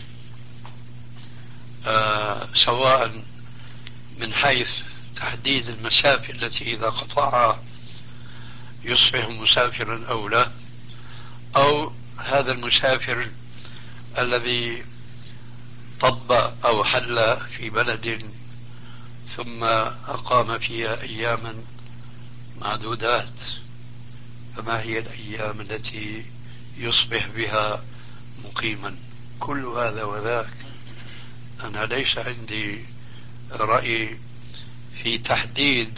سواء من حيث تحديد المسافة التي إذا قطعها يصبح مسافرا أو لا، أو هذا المسافر الذي طب أو حل في بلد ثم أقام فيها أياما معدودات، فما هي الأيام التي يصبح بها مقيما؟ كل هذا وذاك أنا ليس عندي رأي في تحديد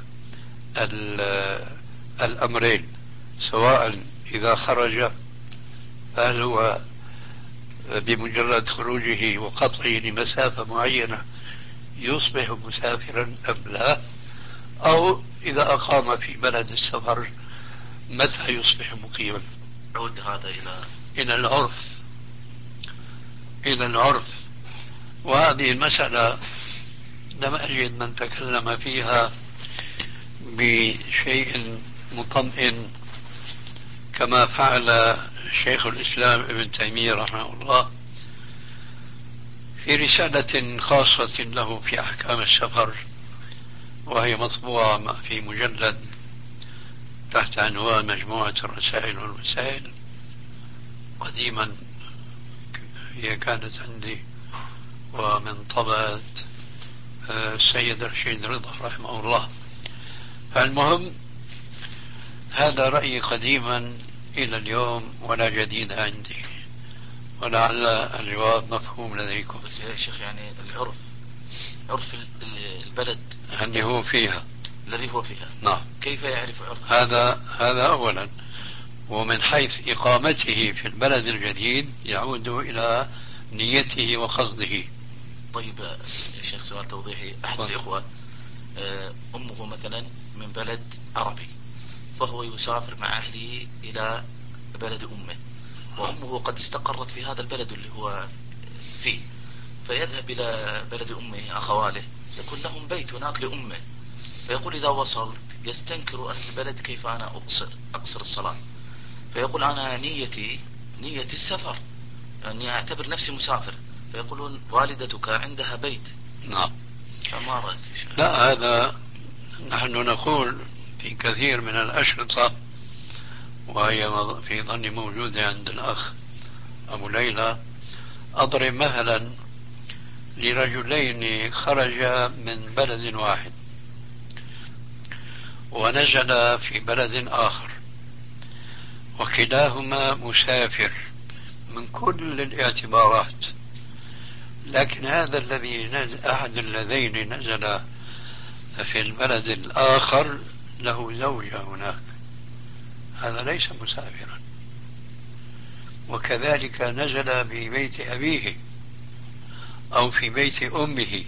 الأمرين، سواء إذا خرج فهل هو بمجرد خروجه وقطعه لمسافة معينة يصبح مسافرا أم لا، أو إذا أقام في بلد السفر متى يصبح مقيما. عود هذا إلى العرف. وهذه المسألة لم أجد من تكلم فيها بشيء مطمئن كما فعل شيخ الإسلام ابن تيمية رحمه الله في رسالة خاصة له في أحكام السفر، وهي مطبوعة في مجلد تحت عنوان مجموعة الرسائل والوسائل. قديما هي كانت عندي ومن طبعة السيد رشيد رضا رحمه الله. فالمهم هذا رأيي قديما إلى اليوم ولا جديد عندي، ولعل الجواب مفهوم لديكم. بس يا شيخ يعني عرف البلد الذي هو فيها نعم، كيف يعرف عرف هذا أولا، ومن حيث إقامته في البلد الجديد يعود إلى نيته وقصده. طيب يا شيخ سؤال توضيحي. أحد الإخوة أمه مثلا من بلد عربي، فهو يسافر مع أهله إلى بلد أمه، وأمه قد استقرت في هذا البلد اللي هو فيه، فيذهب إلى بلد أمه أخواله يكون لهم بيت هناك لأمه، فيقول إذا وصلت يستنكر أهل البلد كيف أنا أقصر الصلاة، فيقول أنا نيتي نية السفر، أني أعتبر نفسي مسافر، فيقولون والدتك عندها بيت. نعم. فما رأيك؟ لا، هذا نحن نقول في كثير من الأشرطة، وهي في ظني موجودة عند الأخ أبو ليلى، أضرب مثلا لرجلين خرجا من بلد واحد ونزل في بلد آخر، وكلاهما مسافر من كل الاعتبارات، لكن هذا أحد اللذين نزل في البلد الآخر له زوجة هناك، هذا ليس مسافرا. وكذلك نزل في بيت أبيه أو في بيت أمه،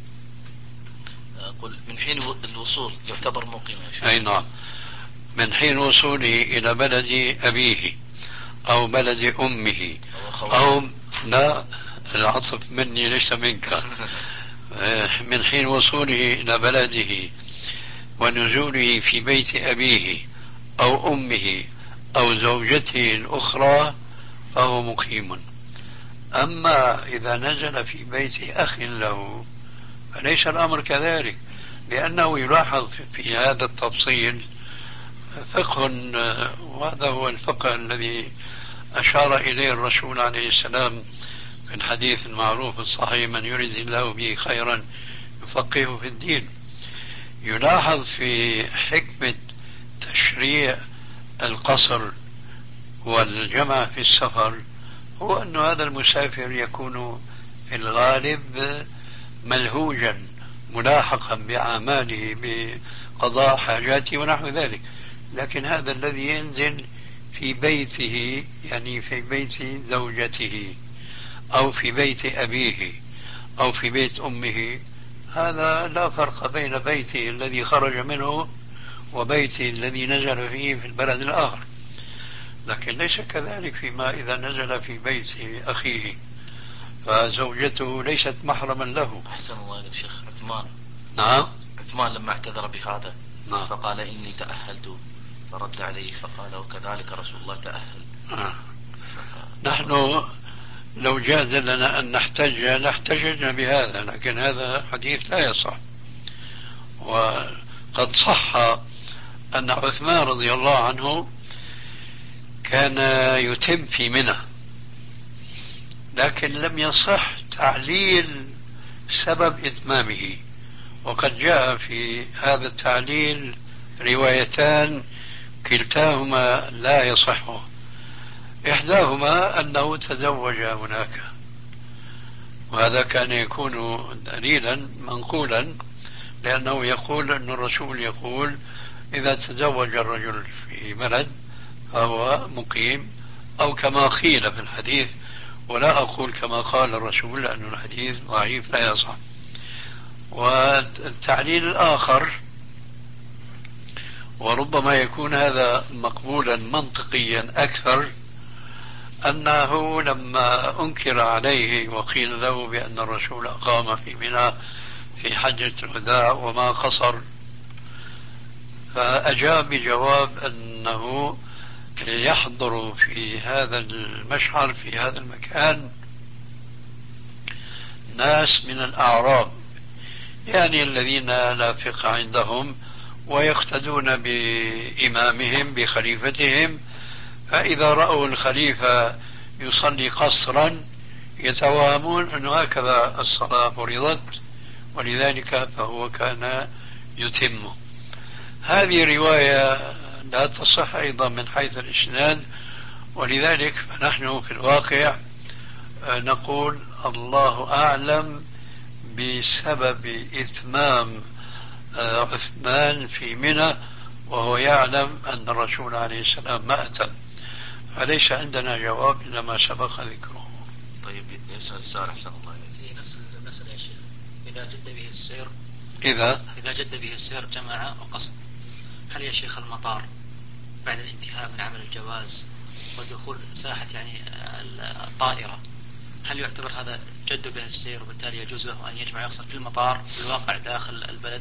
أقول من حين الوصول يعتبر مقيم. أي نعم، من حين وصوله إلى بلد أبيه أو بلد أمه أو لا، العطف مني ليس منك. من حين وصوله إلى بلده ونزوله في بيت أبيه أو أمه أو زوجته الأخرى فهو مقيم. أما إذا نزل في بيت أخ له فليس الأمر كذلك، لأنه يلاحظ في هذا التفصيل فقه، وهذا هو الفقه الذي أشار إليه الرسول عليه السلام في الحديث المعروف الصحيح: من يريد الله به خيرا يفقهه في الدين. يلاحظ في حكمة تشريع القصر والجمع في السفر هو أن هذا المسافر يكون في الغالب ملهوجا ملاحقا بأعماله بقضاء حاجاته ونحو ذلك، لكن هذا الذي ينزل في بيته، يعني في بيت زوجته أو في بيت أبيه أو في بيت أمه، هذا لا فرق بين بيته الذي خرج منه وبيته الذي نزل فيه في البلد الآخر. لكن ليس كذلك فيما إذا نزل في بيت أخيه، فزوجته ليست محرما له. أحسن الله إليك شيخ. عثمان، نعم، عثمان لما اعتذر بهذا نعم. فقال إني تأهلت، فرد عليه فقال وكذلك رسول الله تأهل. نحن لو جاز لنا أن نحتج لاحتججنا بهذا، لكن هذا حديث لا يصح. وقد صح أن عثمان رضي الله عنه كان يتم في منى، لكن لم يصح تعليل سبب إتمامه، وقد جاء في هذا التعليل روايتان كلتاهما لا يصح. إحداهما أنه تزوج هناك، وهذا كان يكون دليلا منقولا، لأنه يقول أن الرسول يقول: إذا تزوج الرجل في بلد فهو مقيم، أو كما قيل في الحديث، ولا أقول كما قال الرسول لأن الحديث ضعيف لا يصح. والتعليل الآخر، وربما يكون هذا مقبولا منطقيا أكثر، أنه لما أنكر عليه وقيل له بأن الرسول أقام في منى في حجة الوداع وما قصر، فأجاب بجواب أنه يحضر في هذا المشعر في هذا المكان ناس من الأعراب، يعني الذين لا فقه عندهم ويقتدون بإمامهم بخليفتهم، فإذا رأوا الخليفة يصلي قصرا يتوهمون أن هكذا الصلاة فرضت، ولذلك فهو كان يتمه. هذه رواية لا تصح أيضا من حيث الإسناد، ولذلك فنحن في الواقع نقول الله أعلم بسبب إتمام عثمان في منى، وهو يعلم أن الرسول عليه السلام ما أتم، فليس عندنا جواب إلا ما سبق ذكره. طيب يسأل السؤال أحسن الله إليك. في نفس المسألة يا شيخ، إذا جد به السير، إذا جد به السير جمع وقصد، هل يا شيخ المطار بعد الانتهاء من عمل الجواز ودخول ساحة يعني الطائرة، هل يعتبر هذا جد به السير وبالتالي يجوز له أن يجمع ويقصد في المطار في الواقع داخل البلد؟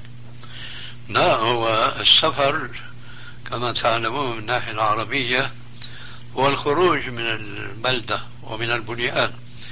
لا، هو السفر كما تعلمون من الناحية العربية والخروج من البلدة ومن البنيان.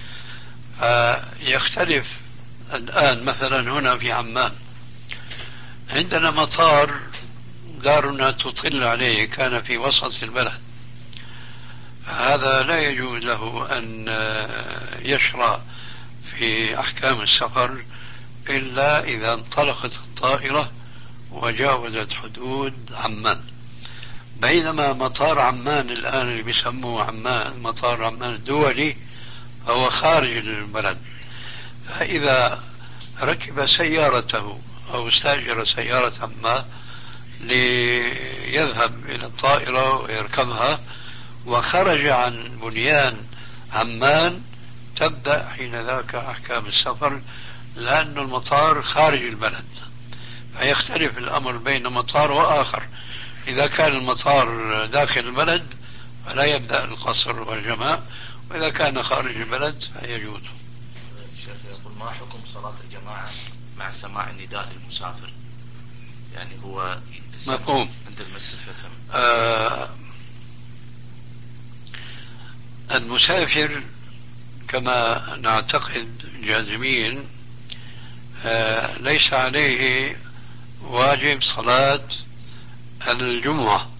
يختلف الآن مثلا هنا في عمان عندنا مطار دارنا تطل عليه كان في وسط البلد، هذا لا يجوز له أن يشرع في أحكام السفر إلا إذا انطلقت الطائرة وجاوزت حدود عمان. بينما مطار عمان الآن اللي بيسموه عمان مطار عمان الدولي هو خارج البلد، فإذا ركب سيارته أو استأجر سيارة ما ليذهب إلى الطائرة ويركبها وخرج عن بنيان عمان تبدأ حين ذاك أحكام السفر، لأن المطار خارج البلد. فيختلف الأمر بين مطار وآخر. إذا كان المطار داخل البلد فلا يبدأ القصر والجماع، وإذا كان خارج البلد فيجوز. الشيخ يقول ما حكم صلاة الجماعة مع سماع النداء للمسافر؟ يعني هو مفهوم عند المسجد فسمع. المسافر كما نعتقد جازمين ليس عليه واجب صلاة الجمعة،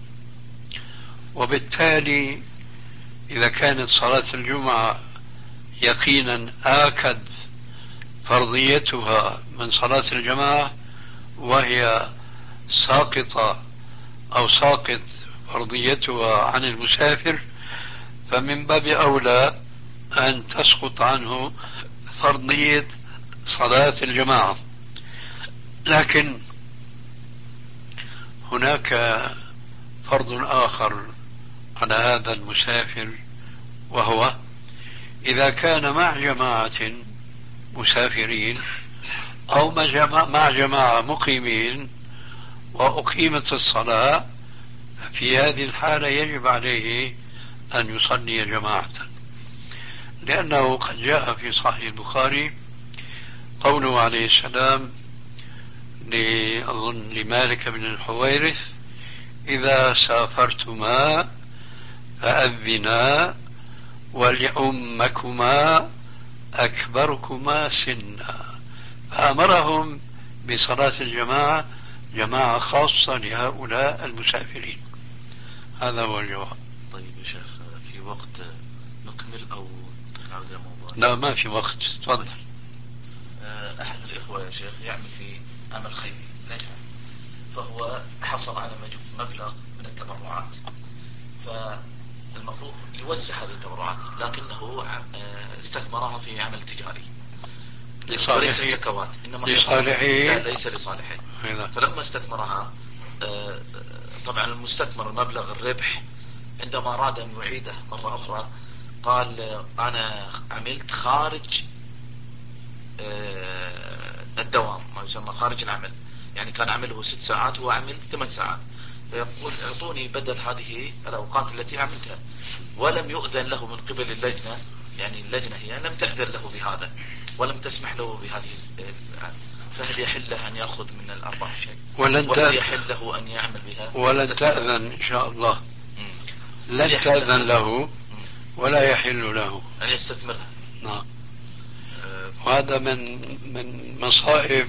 وبالتالي إذا كانت صلاة الجمعة يقينا آكد فرضيتها من صلاة الجماعة وهي ساقطة أو ساقط فرضيتها عن المسافر، فمن باب أولى أن تسقط عنه فرضية صلاة الجماعة. لكن هناك فرض آخر على هذا المسافر، وهو إذا كان مع جماعة مسافرين أو مع جماعة مقيمين وأقيمت الصلاة، في هذه الحالة يجب عليه أن يصلي جماعة، لأنه قد جاء في صحيح البخاري قوله عليه السلام أظن لمالك بن الحويرث: إذا سافرتما فأذنا ولأمكما أكبركما سنا، فأمرهم بصلاة الجماعة، جماعة خاصة لهؤلاء المسافرين. هذا هو الجواب. طيب يا شيخ، في وقت نكمل أو نعود الموضوع؟ لا، ما في وقت، تفضل. أحد الإخوة يا شيخ يعمل في عمل خيري نجح، فهو حصل على مبلغ من التبرعات، فالمفروض يوزع هذه التبرعات، لكنه استثمرها في عمل تجاري وليس زكوات، إنما لصالحه، ليس لصالحه. فلما استثمرها طبعا المستثمر مبلغ الربح عندما أراد أن يعيده مرة أخرى قال أنا عملت خارج الدوام، ما يسمى خارج العمل، يعني كان عمله 6 ساعات هو عمل 8 ساعات، فيقول اعطوني بدل هذه الأوقات التي عملتها، ولم يؤذن له من قبل اللجنة، يعني اللجنة هي لم تأذن له بهذا ولم تسمح له بهذه، فهل يحل له أن يأخذ من الأرباح شيء؟ وهل يحل له أن يعمل بها؟ ولن تأذن إن شاء الله، لن تأذن له ولا يحل له أن يستثمرها. نعم. وهذا من مصائب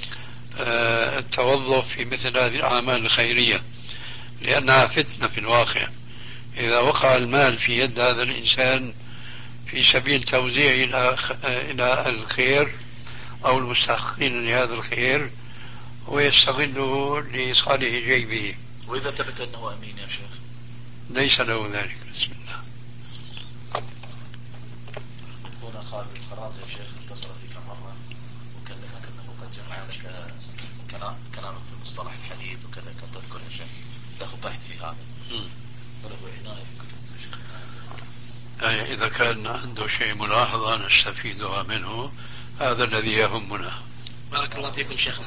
التوظف في مثل هذه الأعمال الخيرية، لأنها فتنة في الواقع. إذا وقع المال في يد هذا الإنسان في سبيل توزيعه إلى الخير أو المستحقين لهذا الخير، ويستغله لصالح جيبه. وإذا ثبت أنه أمين يا شيخ؟ ليس له ذلك. بسم الله. هنا خالد الخرازي يا شيخ اتصل فيك مرة وكلمك أنه قد جمع لك كلامك في مصطلح الحديث وكذا، كان تذكر يا شيخ له بحث في هذا وله عناية في كتب الشيخ. إذا كان عنده شيء ملاحظة نستفيدها منه، هذا الذي يهمنا. بارك الله فيكم شيخنا.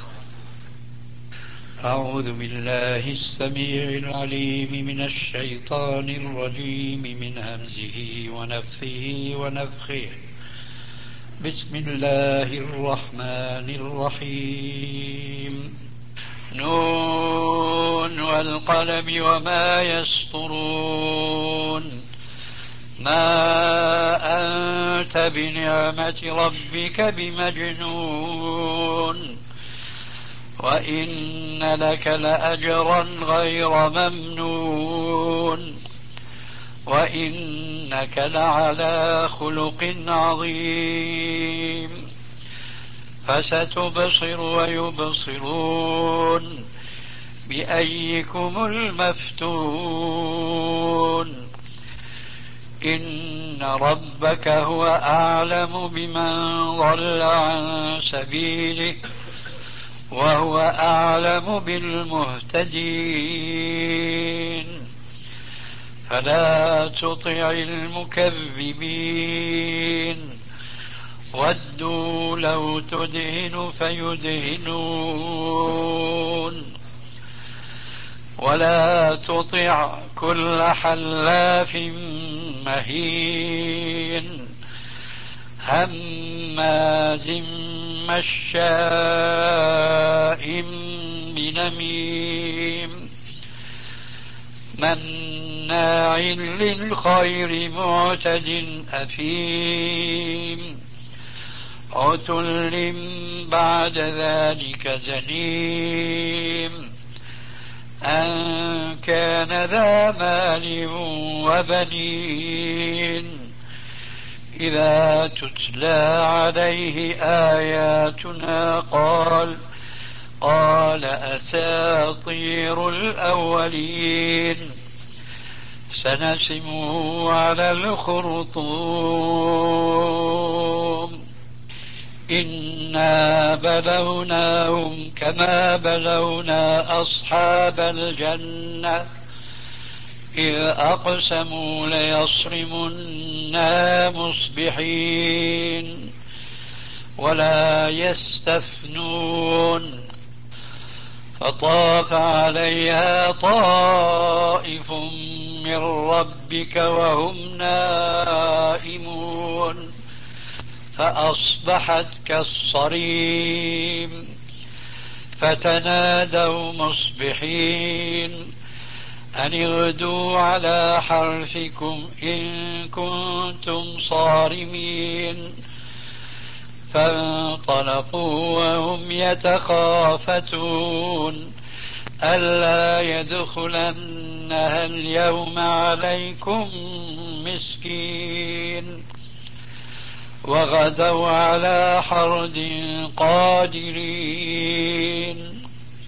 أعوذ بالله السميع العليم من الشيطان الرجيم من همزه ونفخه ونفخه. بسم الله الرحمن الرحيم. نون والقلم وما يسطرون أنت بنعمة ربك بمجنون وإن لك لأجرا غير ممنون وإنك لعلى خلق عظيم فستبصر ويبصرون بأيكم المفتون إن ربك هو أعلم بمن ضل عن سبيله وهو أعلم بالمهتدين فلا تطع المكذبين ودوا لو تدهن فيدهنون ولا تطع كل حلاف مهين هماز مشاء بنميم مناع للخير معتد أثيم عتل بعد ذلك زنيم أن كان ذا مال وبنين إذا تتلى عليه آياتنا قال أساطير الأولين سنسمه على الخرطوم إنا بلوناهم كما بلونا أصحاب الجنة إذ أقسموا ليصرمنها مصبحين ولا يستثنون فطاف عليها طائف من ربك وهم نائمون فأصبحت كالصريم فتنادوا مصبحين أن اغدوا على حرثكم إن كنتم صارمين فانطلقوا وهم يتخافتون ألا يدخلنها اليوم عليكم مسكين وغدوا على حرد قادرين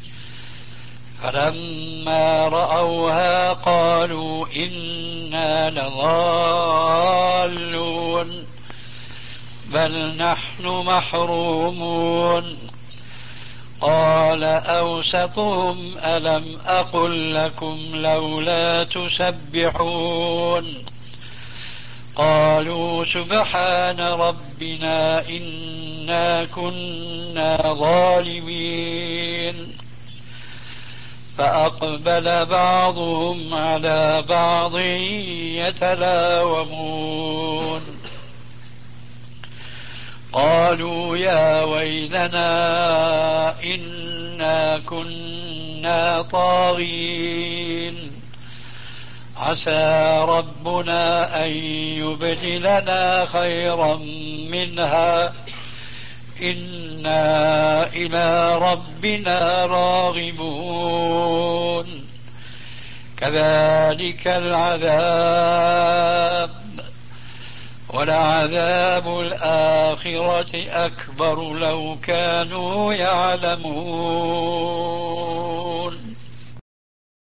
فلما رأوها قالوا إنا لضالون بل نحن محرومون قال أوسطهم ألم أقل لكم لولا تسبحون قالوا سبحان ربنا إنا كنا ظالمين فأقبل بعضهم على بعض يتلاومون قالوا يا ويلنا إنا كنا طاغين عسى ربنا أن يبدلنا خيرا منها إنا إلى ربنا راغبون كذلك العذاب ولعذاب الآخرة أكبر لو كانوا يعلمون